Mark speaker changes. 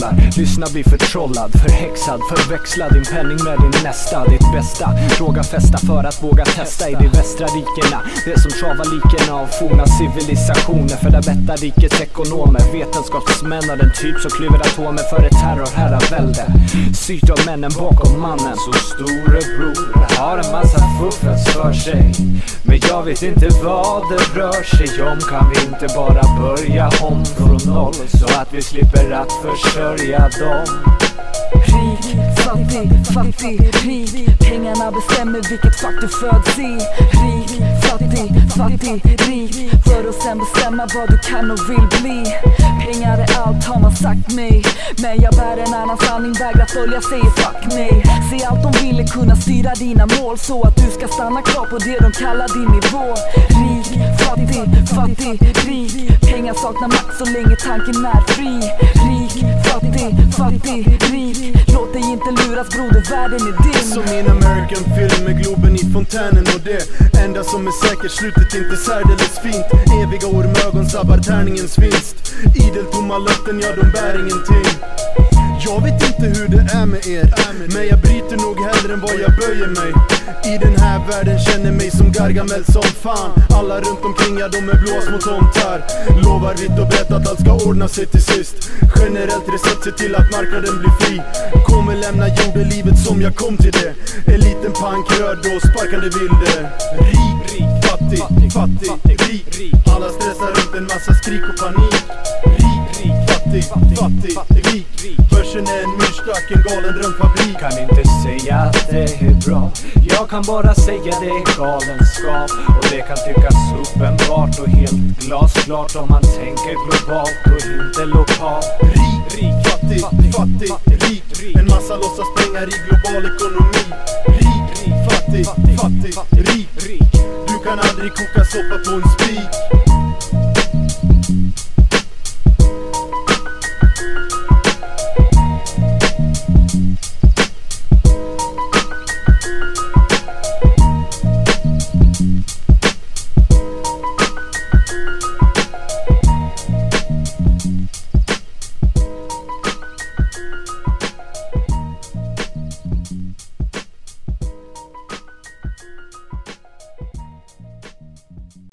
Speaker 1: trollar. Lyssna, bli förtrollad, förhäxad, förväxla din penning med din nästa. Ditt bästa, fråga fästa för att våga testa i de västra rikena. Det som travar likerna av forna civilisationer. För där bettar rikets ekonomer, vetenskapsmän av den typ som klyver atomer för ett terrorherravälde. Styrt av männen bakom mannen. Så storebror har en massa fuffens för sig, men jag vet inte vad det rör sig om. Kan vi inte bara börja om från noll, så att vi slipper att försörja dem?
Speaker 2: Rik, fattig, fattig, rik. Pengarna bestämmer vilket fack du föds i. Rik, fattig, fattig, rik. För att sen bestämma vad du kan och vill bli. Pengar är allt har man sagt mig, men jag bär en annan sanning, vägrar följa, säger fuck mig. Se allt de ville kunna styra dina mål, så att du ska stanna kvar på det de kallar din nivå. Rik, fattig, fattig, rik. Pengar saknar makt så länge tanken är fri. Rik, fattig, fattig, rik. Låt dig inte luras broder, världen är din.
Speaker 3: Som i en American film med Globen i fontänen. Och det enda som är säkert, slutet inte särdeles fint. Eviga ormögon sabbar tärningens vinst. Idel tomma löften, ja de bär ingenting. Jag vet inte hur det är med er, men jag bryter nog hellre än vad jag böjer mig. I den här världen känner mig som Gargamel som fan. Alla runt omkring, ja de är blås mot tomtar. Lovar vitt och brett att allt ska ordna sig till sist. Generellt recept, se till att marknaden blir fri. Kommer lämna jordelivet som jag kom till det. En liten pankröd och sparkande vilde. Rik, fattig, fattig, rik. Alla stressar runt en massa skrik och panik. Rik, fattig, fattig, rik. Börsen är en myrstack, en galen drömfabrik.
Speaker 1: Kan inte säga att det är bra, jag kan bara säga det är galenskap. Och det kan tyckas uppenbart och helt glasklart om man tänker globalt och inte lokalt.
Speaker 3: Rik, fattig, fattig, rik. En massa låtsas pengar i global ekonomi. Rik, fattig, fattig, rik. Du kan aldrig koka soppa på en spik.